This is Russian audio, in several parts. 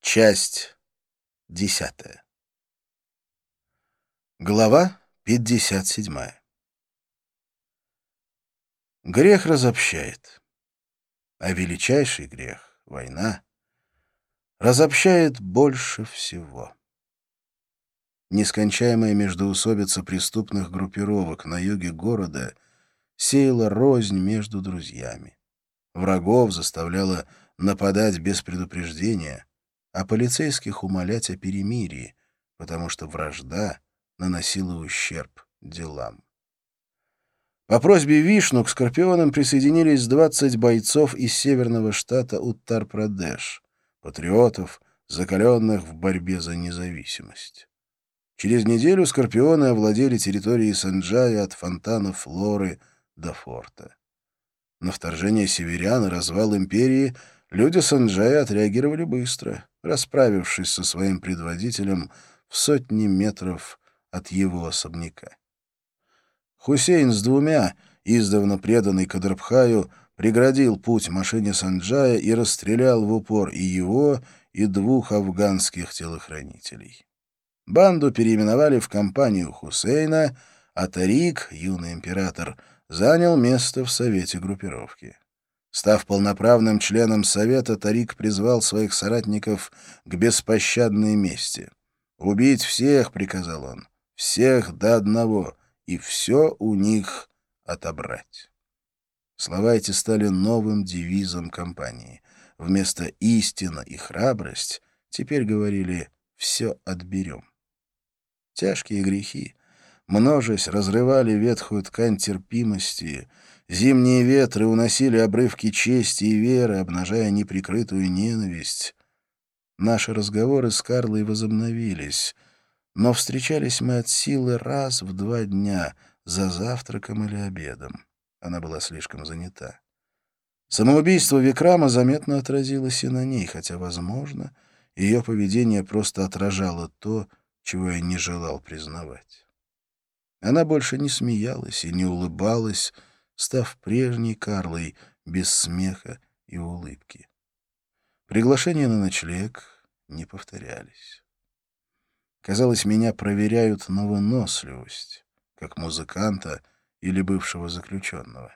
Часть 10. Глава 57. Грех разобщает, а величайший грех — война — разобщает больше всего. Нескончаемая междоусобица преступных группировок на юге города сеяла рознь между друзьями. Врагов заставляла нападать без предупреждения, а полицейских умолять о перемирии, потому что вражда наносила ущерб делам. По просьбе Вишну к Скорпионам присоединились 20 бойцов из северного штата Уттар-Прадеш, патриотов, закаленных в борьбе за независимость. Через неделю Скорпионы овладели территорией Санджая от фонтана Флоры до форта. На вторжение северян и развал империи люди Санджая отреагировали быстро, расправившись со своим предводителем в сотни метров от его особняка. Хусейн с двумя, издавна преданный Кадрбхаю, преградил путь машине Санджая и расстрелял в упор и его, и 2 афганских телохранителей. Банду переименовали в компанию Хусейна, а Тарик, юный император, занял место в совете группировки. Став полноправным членом совета, Тарик призвал своих соратников к беспощадной мести. «Убить всех», — приказал он, — «всех до одного, и все у них отобрать». Слова эти стали новым девизом кампании. Вместо «истина» и «храбрость» теперь говорили «все отберем». Тяжкие грехи, множась, разрывали ветхую ткань терпимости. Зимние ветры уносили обрывки чести и веры, обнажая неприкрытую ненависть. Наши разговоры с Карлой возобновились, но встречались мы от силы раз в 2 дня, за завтраком или обедом. Она была слишком занята. Самоубийство Викрама заметно отразилось и на ней, хотя, возможно, ее поведение просто отражало то, чего я не желал признавать. Она больше не смеялась и не улыбалась, став прежней Карлой, без смеха и улыбки. Приглашения на ночлег не повторялись. Казалось, меня проверяют на выносливость, как музыканта или бывшего заключенного.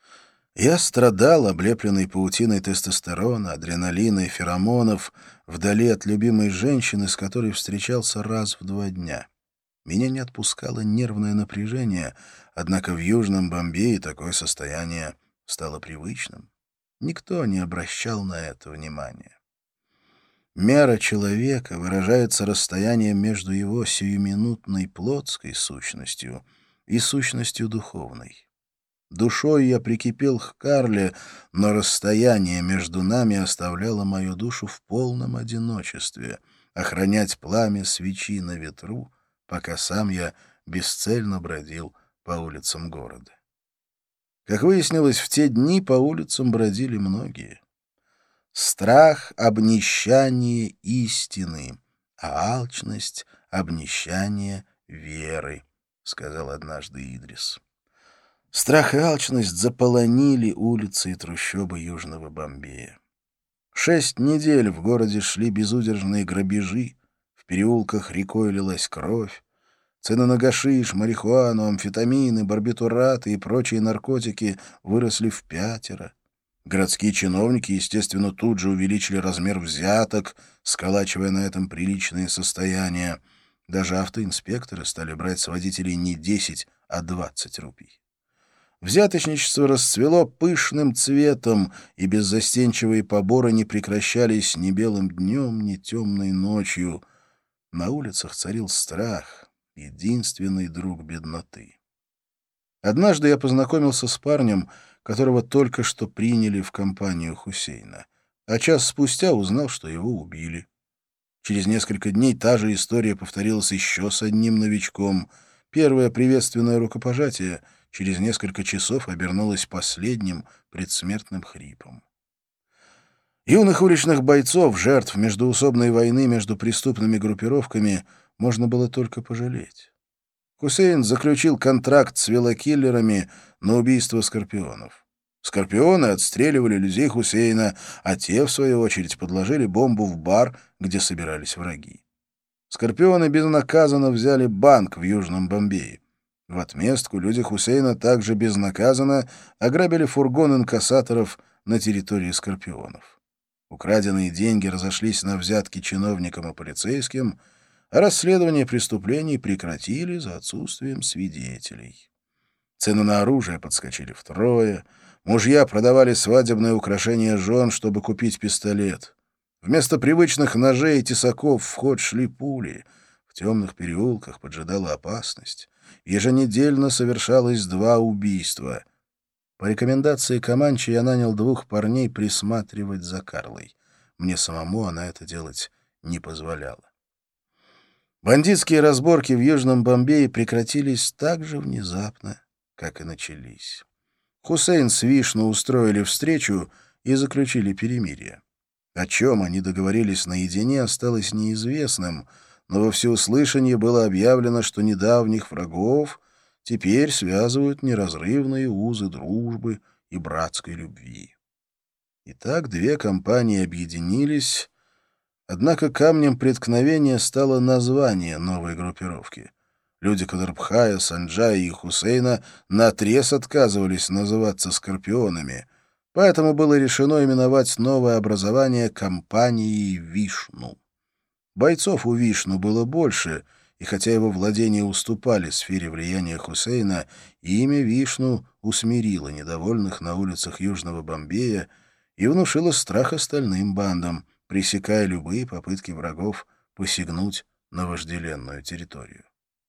Я страдал, облепленный паутиной тестостерона, адреналина и феромонов, вдали от любимой женщины, с которой встречался раз в 2 дня. Меня не отпускало нервное напряжение, однако в Южном Бомбее такое состояние стало привычным. Никто не обращал на это внимания. Мера человека выражается расстоянием между его сиюминутной плотской сущностью и сущностью духовной. Душой я прикипел к Карле, но расстояние между нами оставляло мою душу в полном одиночестве, охранять пламя свечи на ветру, пока сам я бесцельно бродил по улицам города. Как выяснилось, в те дни по улицам бродили многие. Страх — обнищание истины, а алчность — обнищание веры, — сказал однажды Идрис. Страх и алчность заполонили улицы и трущобы Южного Бомбея. 6 недель в городе шли безудержные грабежи, в переулках рекой лилась кровь, цены на гашиш, марихуану, амфетамины, барбитураты и прочие наркотики выросли в 5. Городские чиновники, естественно, тут же увеличили размер взяток, сколачивая на этом приличные состояния. Даже автоинспекторы стали брать с водителей не 10, а 20 рупий. Взяточничество расцвело пышным цветом, и беззастенчивые поборы не прекращались ни белым днем, ни темной ночью. На улицах царил страх, единственный друг бедноты. Однажды я познакомился с парнем, которого только что приняли в компанию Хусейна, а час спустя узнал, что его убили. Через несколько дней та же история повторилась еще с одним новичком. Первое приветственное рукопожатие через несколько часов обернулось последним предсмертным хрипом. Юных уличных бойцов, жертв междоусобной войны между преступными группировками, можно было только пожалеть. Хусейн заключил контракт с велокиллерами на убийство скорпионов. Скорпионы отстреливали людей Хусейна, а те, в свою очередь, подложили бомбу в бар, где собирались враги. Скорпионы безнаказанно взяли банк в Южном Бомбее. В отместку люди Хусейна также безнаказанно ограбили фургон инкассаторов на территории Скорпионов. Украденные деньги разошлись на взятки чиновникам и полицейским, а расследование преступлений прекратили за отсутствием свидетелей. Цены на оружие подскочили втрое, мужья продавали свадебные украшения жен, чтобы купить пистолет. Вместо привычных ножей и тесаков в ход шли пули. В темных переулках поджидала опасность. Еженедельно совершалось 2 убийства. По рекомендации Каманчи я нанял 2 парней присматривать за Карлой. Мне самому она это делать не позволяла. Бандитские разборки в Южном Бомбее прекратились так же внезапно, как и начались. Хусейн с Вишну устроили встречу и заключили перемирие. О чем они договорились наедине, осталось неизвестным, но во всеуслышание было объявлено, что недавних врагов теперь связывают неразрывные узы дружбы и братской любви. Итак, 2 компании объединились, однако камнем преткновения стало название новой группировки. Люди Кадрбхая, Санджая и Хусейна наотрез отказывались называться «Скорпионами», поэтому было решено именовать новое образование компанией «Вишну». Бойцов у Вишну было больше, и хотя его владения уступали сфере влияния Хусейна, имя Вишну усмирило недовольных на улицах Южного Бомбея и внушило страх остальным бандам, пресекая любые попытки врагов посягнуть на вожделенную территорию.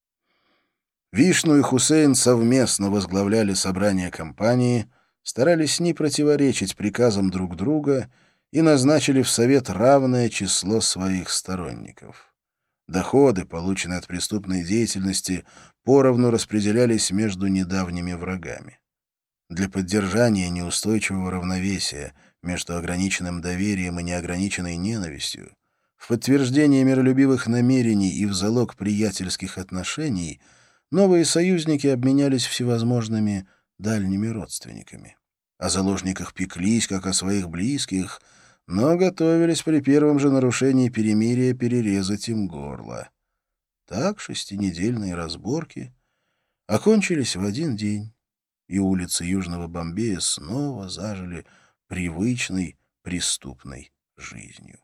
Вишну и Хусейн совместно возглавляли собрание компании, старались не противоречить приказам друг друга и назначили в совет равное число своих сторонников. Доходы, полученные от преступной деятельности, поровну распределялись между недавними врагами. Для поддержания неустойчивого равновесия между ограниченным доверием и неограниченной ненавистью, в подтверждение миролюбивых намерений и в залог приятельских отношений новые союзники обменялись всевозможными дальними родственниками. О заложниках пеклись, как о своих близких, но готовились при первом же нарушении перемирия перерезать им горло. Так 6-недельные разборки окончились в один день, и улицы Южного Бомбея снова зажили привычной преступной жизнью.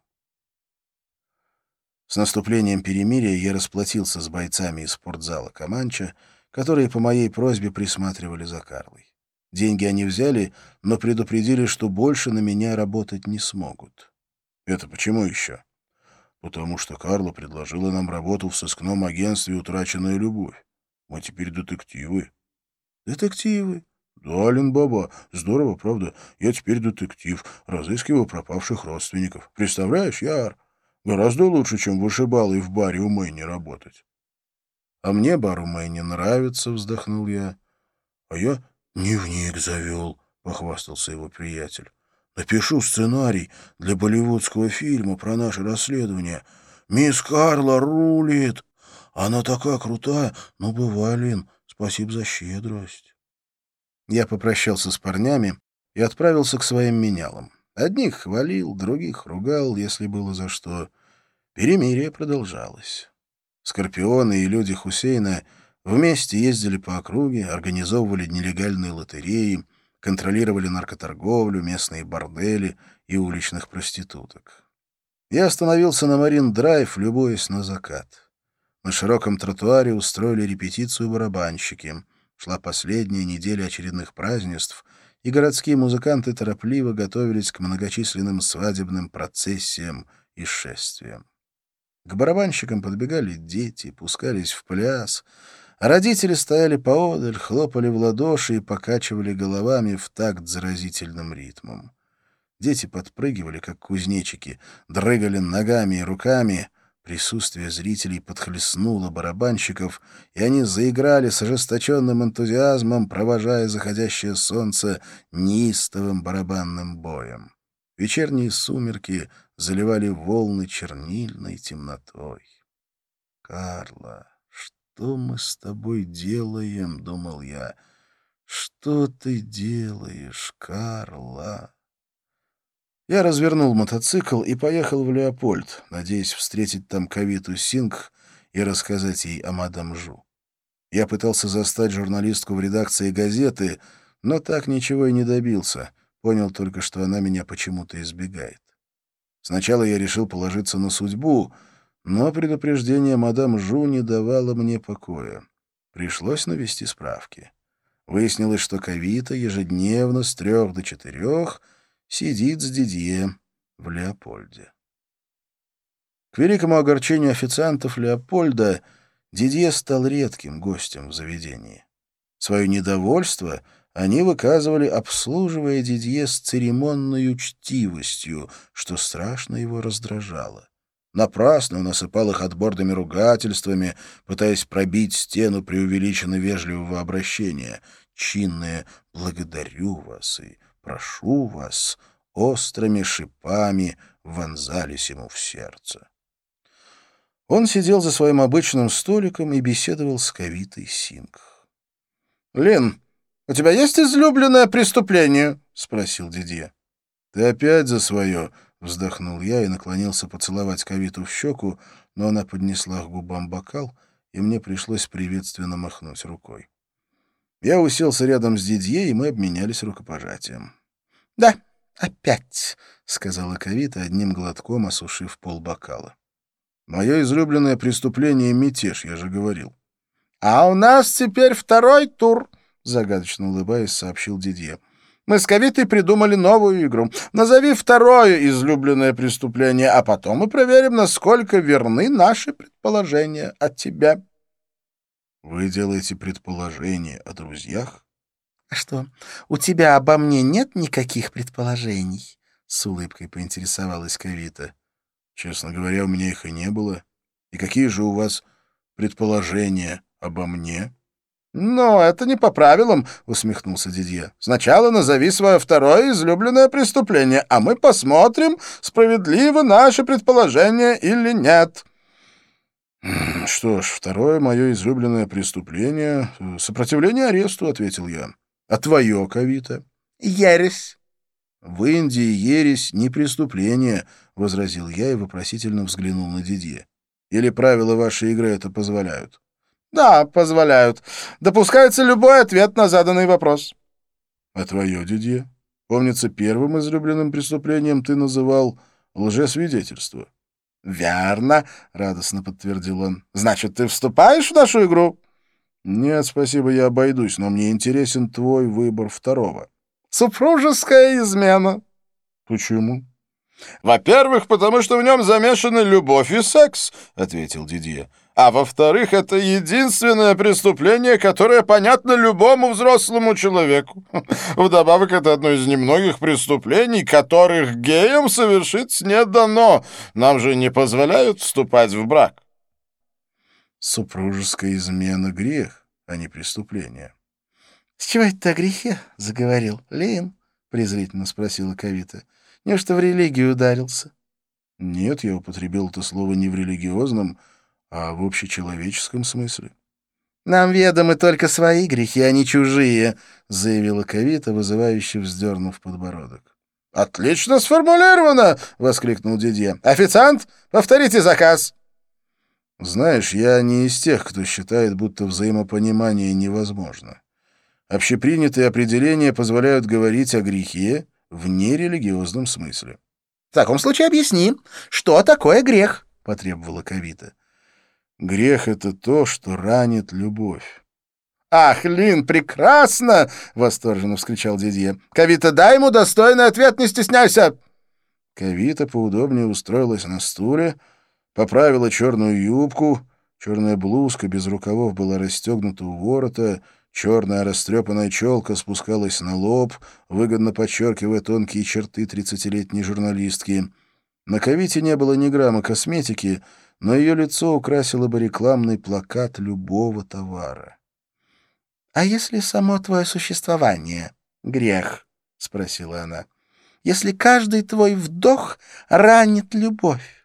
С наступлением перемирия я расплатился с бойцами из спортзала Каманча, которые по моей просьбе присматривали за Карлой. Деньги они взяли, но предупредили, что больше на меня работать не смогут. Это почему еще? Потому что Карла предложила нам работу в сыскном агентстве «Утраченная любовь». Мы теперь детективы. Детективы? Да, Алин-баба, здорово, правда? Я теперь детектив, разыскиваю пропавших родственников. Представляешь, Яр? Гораздо лучше, чем вышибалой в баре у Мэйни работать. — А мне бар у Мэйни нравится, — вздохнул я. — А я дневник завел, — похвастался его приятель. — Напишу сценарий для болливудского фильма про наше расследование. Мисс Карла рулит. Она такая крутая. Ну, бывай, Лин, спасибо за щедрость. Я попрощался с парнями и отправился к своим менялам. Одних хвалил, других ругал, если было за что. Перемирие продолжалось. Скорпионы и люди Хусейна вместе ездили по округе, организовывали нелегальные лотереи, контролировали наркоторговлю, местные бордели и уличных проституток. Я остановился на Марин-драйв, любуясь на закат. На широком тротуаре устроили репетицию барабанщики. Шла последняя неделя очередных празднеств, и городские музыканты торопливо готовились к многочисленным свадебным процессиям и шествиям. К барабанщикам подбегали дети, пускались в пляс, а родители стояли поодаль, хлопали в ладоши и покачивали головами в такт заразительным ритмом. Дети подпрыгивали, как кузнечики, дрыгали ногами и руками. Присутствие зрителей подхлестнуло барабанщиков, и они заиграли с ожесточенным энтузиазмом, провожая заходящее солнце неистовым барабанным боем. Вечерние сумерки заливали волны чернильной темнотой. «Карла, что мы с тобой делаем?» — думал я. Что ты делаешь, Карла? Я развернул мотоцикл и поехал в Леопольд, надеясь встретить там Кавиту Сингх и рассказать ей о мадам Жу. Я пытался застать журналистку в редакции газеты, но так ничего и не добился. Понял только, что она меня почему-то избегает. Сначала я решил положиться на судьбу, но предупреждение мадам Жу не давало мне покоя. Пришлось навести справки. Выяснилось, что Кавита ежедневно с 3 до 4 сидит с Дидье в Леопольде. К великому огорчению официантов Леопольда Дидье стал редким гостем в заведении. Свое недовольство они выказывали, обслуживая Дидье с церемонной учтивостью, что страшно его раздражало. Напрасно он осыпал их отборными ругательствами, пытаясь пробить стену преувеличенно вежливого обращения. Чинное «благодарю вас» и «прошу вас» острыми шипами вонзались ему в сердце. Он сидел за своим обычным столиком и беседовал с Кавитой Сингх. «Лин, у тебя есть излюбленное преступление?» — спросил Дидье. «Ты опять за свое?» — вздохнул я и наклонился поцеловать Кавиту в щеку, но она поднесла к губам бокал, и мне пришлось приветственно махнуть рукой. Я уселся рядом с Дидье, и мы обменялись рукопожатием. «Да, опять», — сказала Кавита, одним глотком осушив полбокала. «Мое излюбленное преступление — мятеж, я же говорил». «А у нас теперь второй тур», — загадочно улыбаясь, сообщил Дидье. «Мы с Кавитой придумали новую игру. Назови второе излюбленное преступление, а потом мы проверим, насколько верны наши предположения о тебе». «Вы делаете предположения о друзьях?» «А что, у тебя обо мне нет никаких предположений?» — с улыбкой поинтересовалась Кавита. «Честно говоря, у меня их и не было. И какие же у вас предположения обо мне?» «Но это не по правилам», — усмехнулся Дидье. «Сначала назови свое второе излюбленное преступление, а мы посмотрим, справедливы наши предположения или нет». «Что ж, второе мое излюбленное преступление — сопротивление аресту», — ответил я. «А твое, Кавита?» «Ересь». «В Индии ересь не преступление», — возразил я и вопросительно взглянул на Дидье. «Или правила вашей игры это позволяют?» «Да, позволяют. Допускается любой ответ на заданный вопрос». «А твое, Дидье? Помнится, первым излюбленным преступлением ты называл лжесвидетельство». «Верно», — радостно подтвердил он. «Значит, ты вступаешь в нашу игру?» «Нет, спасибо, я обойдусь, но мне интересен твой выбор второго». «Супружеская измена». «Почему?» «Во-первых, потому что в нем замешаны любовь и секс», — ответил Дидье. «А во-вторых, это единственное преступление, которое понятно любому взрослому человеку. Вдобавок, это одно из немногих преступлений, которых геям совершить не дано. Нам же не позволяют вступать в брак». «Супружеская измена — грех, а не преступление». «С чего это ты о грехе заговорил, Лин?» — презрительно спросила Кавита. «Неужто в религию ударился?» «Нет, я употребил это слово не в религиозном, а в общечеловеческом смысле». «Нам ведомы только свои грехи, а не чужие», — заявила Кавита, вызывающе вздернув подбородок. «Отлично сформулировано!» — воскликнул Дидье. «Официант, повторите заказ!» «Знаешь, я не из тех, кто считает, будто взаимопонимание невозможно. Общепринятые определения позволяют говорить о грехе в нерелигиозном смысле». «В таком случае объясни, что такое грех?» — потребовала Кавита. «Грех — это то, что ранит любовь». «Ах, Лин, прекрасно!» — восторженно вскричал Дидье. «Кавита, дай ему достойный ответ, не стесняйся!» Кавита поудобнее устроилась на стуле, поправила черную юбку, черная блузка без рукавов была расстегнута у ворота, черная растрепанная челка спускалась на лоб, выгодно подчеркивая тонкие черты 30-летней журналистки. На Кавите не было ни грамма косметики, но ее лицо украсило бы рекламный плакат любого товара. «А если само твое существование — грех?» — спросила она. «Если каждый твой вдох ранит любовь?»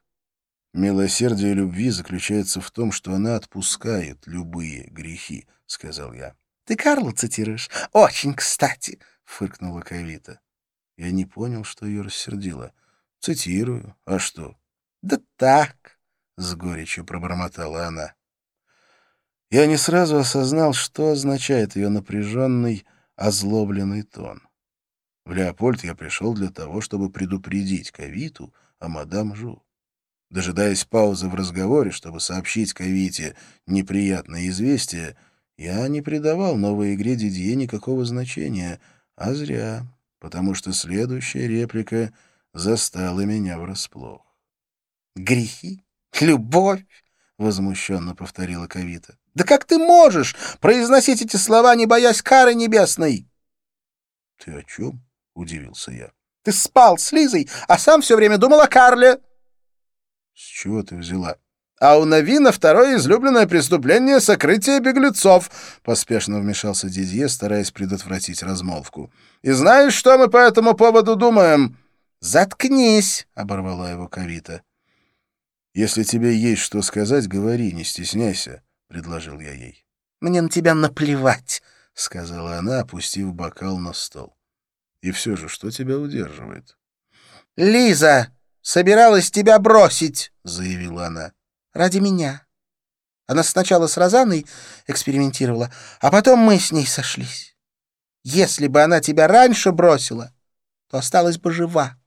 «Милосердие любви заключается в том, что она отпускает любые грехи», — сказал я. Ты Карла цитируешь? Очень кстати, — фыркнула Кавита. Я не понял, что ее рассердило. Цитирую. А что? Да так, — с горечью пробормотала она. Я не сразу осознал, что означает ее напряженный, озлобленный тон. В Леопольд я пришел для того, чтобы предупредить Кавиту о мадам Жу. Дожидаясь паузы в разговоре, чтобы сообщить Кавите неприятное известие, я не придавал новой игре Дидье никакого значения, а зря, потому что следующая реплика застала меня врасплох. грехи, любовь, — возмущенно повторила Кавита. Да как ты можешь произносить эти слова, не боясь кары небесной? — Ты о чем? — удивился я. — Ты спал с Лизой, а сам все время думал о Карле. — С чего ты взяла? — А у Навина второе излюбленное преступление — сокрытие беглецов, — поспешно вмешался Дидье, стараясь предотвратить размолвку. — И знаешь, что мы по этому поводу думаем? — Заткнись, — оборвала его Кавита. — Если тебе есть что сказать, говори, не стесняйся, — предложил я ей. — Мне на тебя наплевать, — сказала она, опустив бокал на стол. — И все же, что тебя удерживает? — Лиза собиралась тебя бросить, — заявила она. — Ради меня. Она сначала с Розанной экспериментировала, а потом мы с ней сошлись. Если бы она тебя раньше бросила, то осталась бы жива.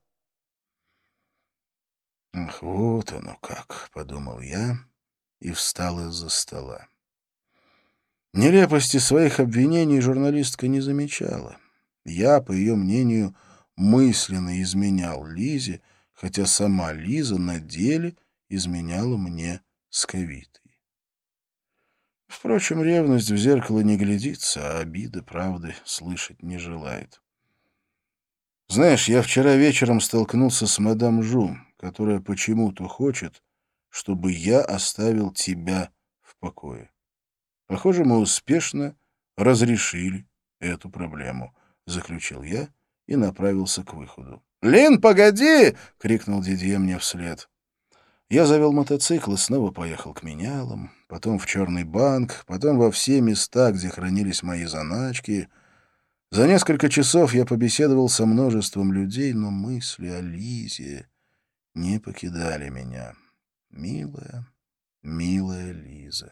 «Ах, вот оно как», — подумал я и встал из-за стола. Нелепости своих обвинений журналистка не замечала. Я, по ее мнению, мысленно изменял Лизе, хотя сама Лиза на деле изменяла мне с Кавитой. Впрочем, ревность в зеркало не глядится, а обида правды слышать не желает. Знаешь, я вчера вечером столкнулся с мадам Жу, которая почему-то хочет, чтобы я оставил тебя в покое. Похоже, мы успешно разрешили эту проблему, — заключил я и направился к выходу. «Лин, погоди!» — крикнул Дидье мне вслед. Я завел мотоцикл и снова поехал к менялам, потом в черный банк, потом во все места, где хранились мои заначки. За несколько часов я побеседовал со множеством людей, но мысли о Лизе не покидали меня. Милая, милая Лиза.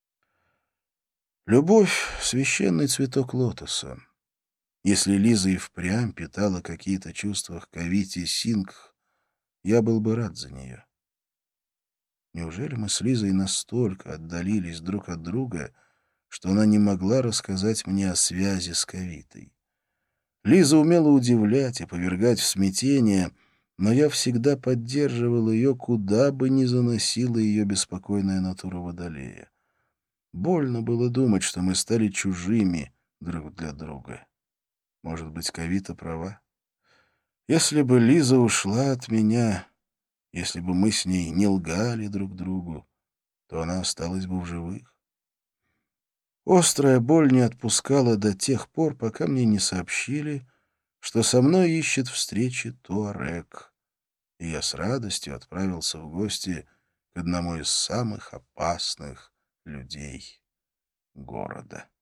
Любовь — священный цветок лотоса. Если Лиза и впрямь питала какие-то чувства к Кавите Сингх, я был бы рад за нее. Неужели мы с Лизой настолько отдалились друг от друга, что она не могла рассказать мне о связи с Кавитой? Лиза умела удивлять и повергать в смятение, но я всегда поддерживал ее, куда бы ни заносила ее беспокойная натура Водолея. Больно было думать, что мы стали чужими друг для друга. Может быть, Кавита права? Если бы Лиза ушла от меня, если бы мы с ней не лгали друг другу, то она осталась бы в живых. Острая боль не отпускала до тех пор, пока мне не сообщили, что со мной ищет встречи Туарек, и я с радостью отправился в гости к одному из самых опасных людей города.